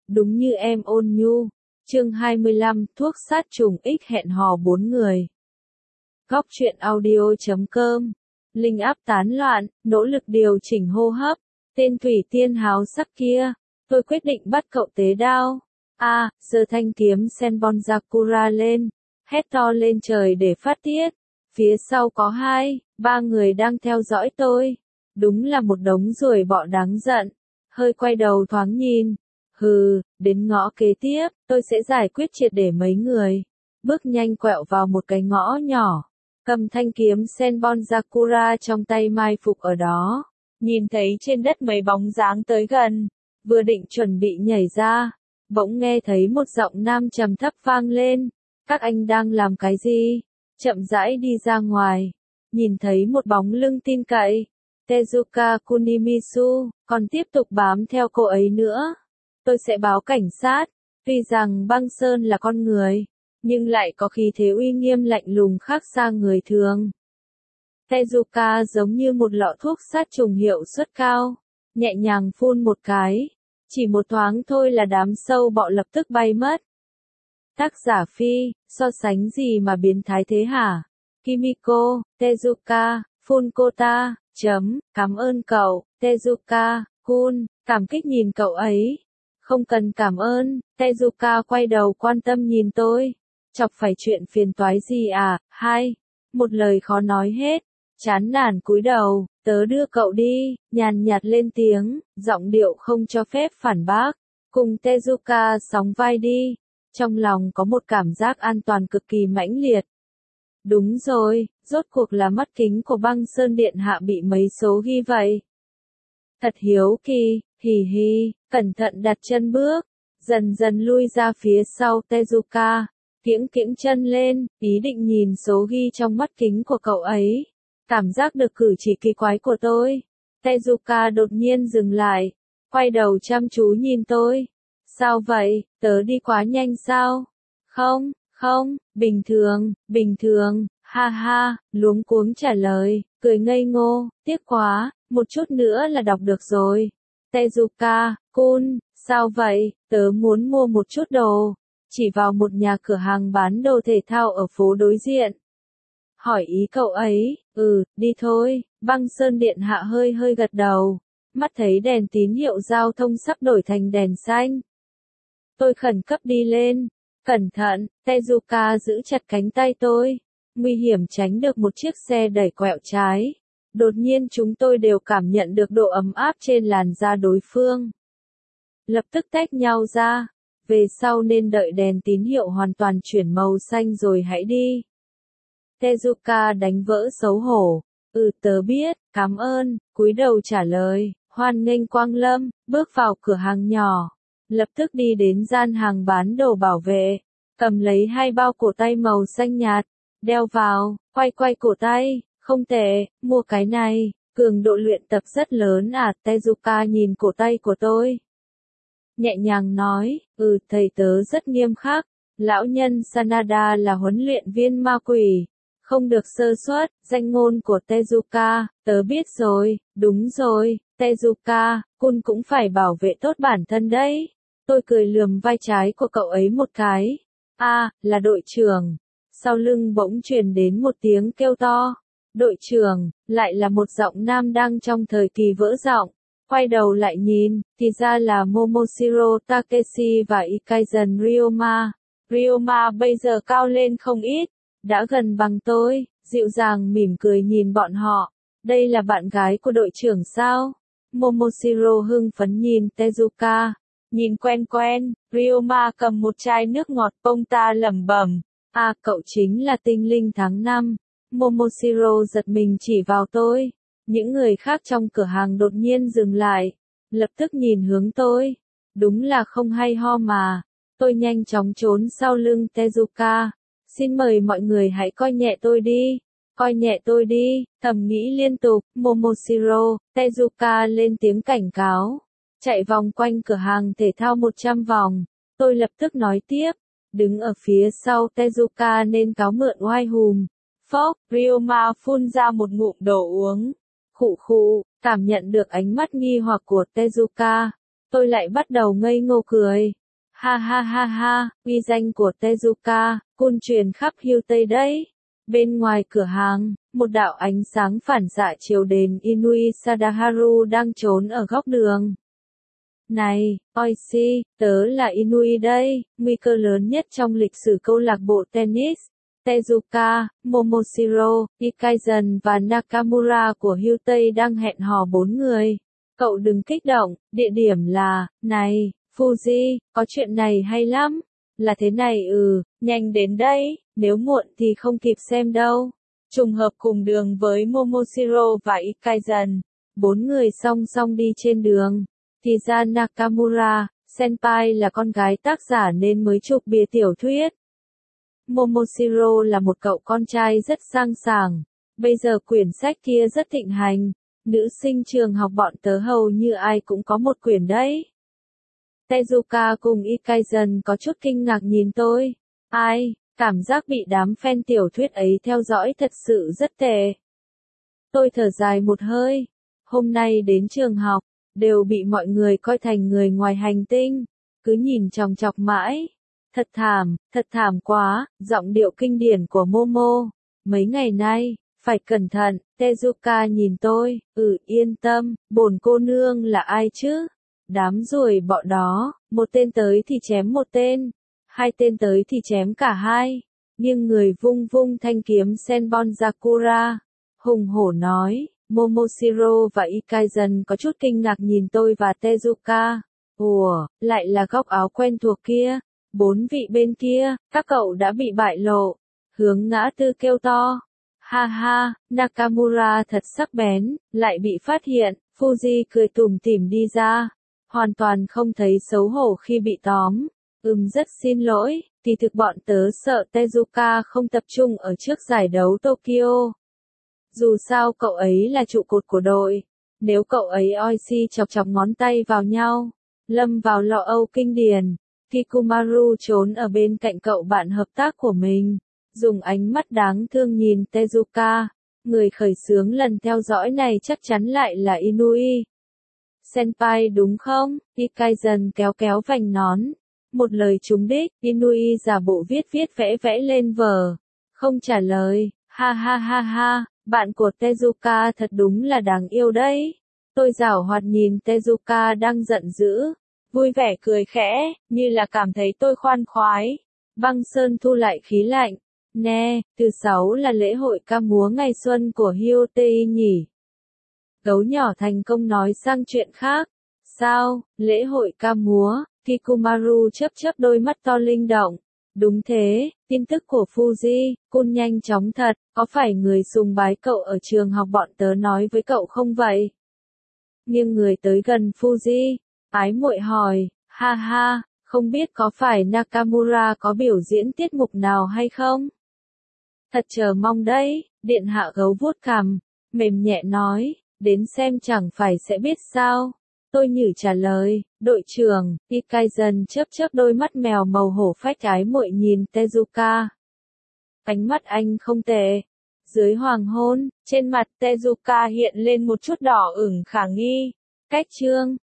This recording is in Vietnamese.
đúng như em ôn nhu. Chương 25, thuốc sát trùng X hẹn hò 4 người. Góc truyện audio.com. Linh áp tán loạn, nỗ lực điều chỉnh hô hấp. Tên thủy tiên háo sắc kia, tôi quyết định bắt cậu tế đao. Giơ thanh kiếm Senbon Sakura lên, hét to lên trời để phát tiết. Phía sau có 2-3 người đang theo dõi tôi. Đúng là một đống ruồi bọ đáng giận. Hơi quay đầu thoáng nhìn. Đến ngõ kế tiếp, tôi sẽ giải quyết triệt để mấy người. Bước nhanh quẹo vào một cái ngõ nhỏ. Cầm thanh kiếm Senbon Sakura trong tay mai phục ở đó. Nhìn thấy trên đất mấy bóng dáng tới gần. Vừa định chuẩn bị nhảy ra. Bỗng nghe thấy một giọng nam trầm thấp vang lên. Các anh đang làm cái gì? Chậm rãi đi ra ngoài. Nhìn thấy một bóng lưng tin cậy. Tezuka Kunimisu, còn tiếp tục bám theo cô ấy nữa. Tôi sẽ báo cảnh sát. Tuy rằng Băng Sơn là con người, nhưng lại có khí thế uy nghiêm lạnh lùng khác xa người thường. Tezuka giống như một lọ thuốc sát trùng hiệu suất cao. Nhẹ nhàng phun một cái. Chỉ một thoáng thôi là đám sâu bọ lập tức bay mất. Tác giả Phi, so sánh gì mà biến thái thế hả? Kimiko, Tezuka, phun cô ta, cảm ơn cậu, Tezuka, Kun, cảm kích nhìn cậu ấy. Không cần cảm ơn, Tezuka quay đầu quan tâm nhìn tôi. Chọc phải chuyện phiền toái gì à? Một lời khó nói hết. Chán nản cúi đầu, tớ đưa cậu đi, nhàn nhạt lên tiếng, giọng điệu không cho phép phản bác. Cùng Tezuka sóng vai đi. Trong lòng có một cảm giác an toàn cực kỳ mãnh liệt. Đúng rồi, rốt cuộc là mắt kính của Băng Sơn Điện Hạ bị mấy số ghi vậy. Thật hiếu kỳ, cẩn thận đặt chân bước, dần dần lui ra phía sau Tezuka, kiễng chân lên, ý định nhìn số ghi trong mắt kính của cậu ấy. Cảm giác được cử chỉ kỳ quái của tôi. Tezuka đột nhiên dừng lại, quay đầu chăm chú nhìn tôi. Sao vậy, tớ đi quá nhanh sao? Không, bình thường, luống cuống trả lời, cười ngây ngô, tiếc quá, một chút nữa là đọc được rồi. Tezuka, Kun, sao vậy, tớ muốn mua một chút đồ, chỉ vào một nhà cửa hàng bán đồ thể thao ở phố đối diện. Hỏi ý cậu ấy, đi thôi, Băng Sơn Điện Hạ hơi gật đầu, mắt thấy đèn tín hiệu giao thông sắp đổi thành đèn xanh. Tôi khẩn cấp đi lên. Cẩn thận, Tezuka giữ chặt cánh tay tôi. Nguy hiểm tránh được một chiếc xe đẩy quẹo trái. Đột nhiên chúng tôi đều cảm nhận được độ ấm áp trên làn da đối phương. Lập tức tách nhau ra. Về sau nên đợi đèn tín hiệu hoàn toàn chuyển màu xanh rồi hãy đi. Tezuka đánh vỡ xấu hổ. Tớ biết, cảm ơn, cúi đầu trả lời, hoan nghênh quang lâm, bước vào cửa hàng nhỏ. Lập tức đi đến gian hàng bán đồ bảo vệ, cầm lấy 2 bao cổ tay màu xanh nhạt, đeo vào, quay cổ tay, không tệ, mua cái này, cường độ luyện tập rất lớn à, Tezuka nhìn cổ tay của tôi. Nhẹ nhàng nói, thầy tớ rất nghiêm khắc, lão nhân Sanada là huấn luyện viên ma quỷ, không được sơ suất, danh ngôn của Tezuka, tớ biết rồi, đúng rồi, Tezuka, Kun cũng phải bảo vệ tốt bản thân đấy. Tôi cười lườm vai trái của cậu ấy một cái. Là đội trưởng. Sau lưng bỗng truyền đến một tiếng kêu to. Đội trưởng, lại là một giọng nam đang trong thời kỳ vỡ giọng. Quay đầu lại nhìn, thì ra là Momoshiro Takeshi và Ikaizen Ryoma. Ryoma bây giờ cao lên không ít, đã gần bằng tôi, dịu dàng mỉm cười nhìn bọn họ. Đây là bạn gái của đội trưởng sao? Momoshiro hưng phấn nhìn Tezuka. Nhìn quen, Ryoma cầm một chai nước ngọt bông ta lẩm bẩm. Cậu chính là tinh linh tháng 5. Momoshiro giật mình chỉ vào tôi. Những người khác trong cửa hàng đột nhiên dừng lại. Lập tức nhìn hướng tôi. Đúng là không hay ho mà. Tôi nhanh chóng trốn sau lưng Tezuka. Xin mời mọi người hãy coi nhẹ tôi đi. Coi nhẹ tôi đi, thầm nghĩ liên tục. Momoshiro, Tezuka lên tiếng cảnh cáo. Chạy vòng quanh cửa hàng thể thao 100 vòng. Tôi lập tức nói tiếp. Đứng ở phía sau Tezuka nên cáo mượn oai hùm. Phốc, Ryoma phun ra một ngụm đồ uống. Khụ, cảm nhận được ánh mắt nghi hoặc của Tezuka. Tôi lại bắt đầu ngây ngô cười. Ha ha ha ha, uy danh của Tezuka, Kun truyền khắp Hưu Tây đấy. Bên ngoài cửa hàng, một đạo ánh sáng phản xạ chiếu đến Inui Sadaharu đang trốn ở góc đường. Này, Oishi, tớ là Inui đây, nguy cơ lớn nhất trong lịch sử câu lạc bộ tennis. Tezuka, Momoshiro, Ikaizen và Nakamura của Hưu Tây đang hẹn hò 4 người. Cậu đừng kích động, địa điểm là, này, Fuji, có chuyện này hay lắm. Là thế này nhanh đến đây, nếu muộn thì không kịp xem đâu. Trùng hợp cùng đường với Momoshiro và Ikaizen. 4 người song song đi trên đường. Thì ra Nakamura, senpai là con gái tác giả nên mới chụp bìa tiểu thuyết. Momoshiro là một cậu con trai rất sang sảng. Bây giờ quyển sách kia rất thịnh hành. Nữ sinh trường học bọn tớ hầu như ai cũng có một quyển đấy. Tezuka cùng Ikaizen có chút kinh ngạc nhìn tôi. Ai, cảm giác bị đám fan tiểu thuyết ấy theo dõi thật sự rất tệ. Tôi thở dài một hơi. Hôm nay đến trường học, đều bị mọi người coi thành người ngoài hành tinh. Cứ nhìn chòng chọc mãi. Thật thảm quá, giọng điệu kinh điển của Momo. Mấy ngày nay, phải cẩn thận, Tezuka nhìn tôi, yên tâm, bổn cô nương là ai chứ? Đám ruồi bọ đó, một tên tới thì chém một tên, hai tên tới thì chém cả hai. Nhưng người vung vung thanh kiếm Senbon Zakura, hùng hổ nói. Momoshiro và Ikaizen có chút kinh ngạc nhìn tôi và Tezuka. Ủa, lại là góc áo quen thuộc kia. 4 vị bên kia, các cậu đã bị bại lộ. Hướng ngã tư kêu to. Ha ha, Nakamura thật sắc bén, lại bị phát hiện. Fuji cười tủm tỉm đi ra. Hoàn toàn không thấy xấu hổ khi bị tóm. Rất xin lỗi, kỳ thực bọn tớ sợ Tezuka không tập trung ở trước giải đấu Tokyo. Dù sao cậu ấy là trụ cột của đội. Nếu cậu ấy Oishi chọc chọc ngón tay vào nhau, lâm vào lo âu kinh điển. Kikumaru trốn ở bên cạnh cậu bạn hợp tác của mình, dùng ánh mắt đáng thương nhìn Tezuka. Người khởi xướng lần theo dõi này chắc chắn lại là Inui. Senpai đúng không? Ikaizen kéo kéo vành nón. Một lời trúng đích, Inui giả bộ viết vẽ vẽ lên vở. Không trả lời, ha ha ha ha, bạn của Tezuka thật đúng là đáng yêu đấy. Tôi giảo hoạt nhìn Tezuka đang giận dữ. Vui vẻ cười khẽ, như là cảm thấy tôi khoan khoái. Băng Sơn thu lại khí lạnh. Nè, thứ 6 là lễ hội ca múa ngày xuân của Hyotei nhỉ? Gấu nhỏ thành công nói sang chuyện khác. Sao, lễ hội ca múa? Kikumaru chớp đôi mắt to linh động. Đúng thế, tin tức của Fuji, Kun nhanh chóng thật, có phải người sùng bái cậu ở trường học bọn tớ nói với cậu không vậy? Nhưng người tới gần Fuji, ái muội hỏi, ha ha, không biết có phải Nakamura có biểu diễn tiết mục nào hay không? Thật chờ mong đấy, điện hạ gấu vuốt cằm, mềm nhẹ nói, đến xem chẳng phải sẽ biết sao. Tôi nhử trả lời, đội trưởng, Ikaizen chớp đôi mắt mèo màu hổ phách ái muội nhìn Tezuka. Ánh mắt anh không tệ. Dưới hoàng hôn, trên mặt Tezuka hiện lên một chút đỏ ửng khả nghi. Cách chương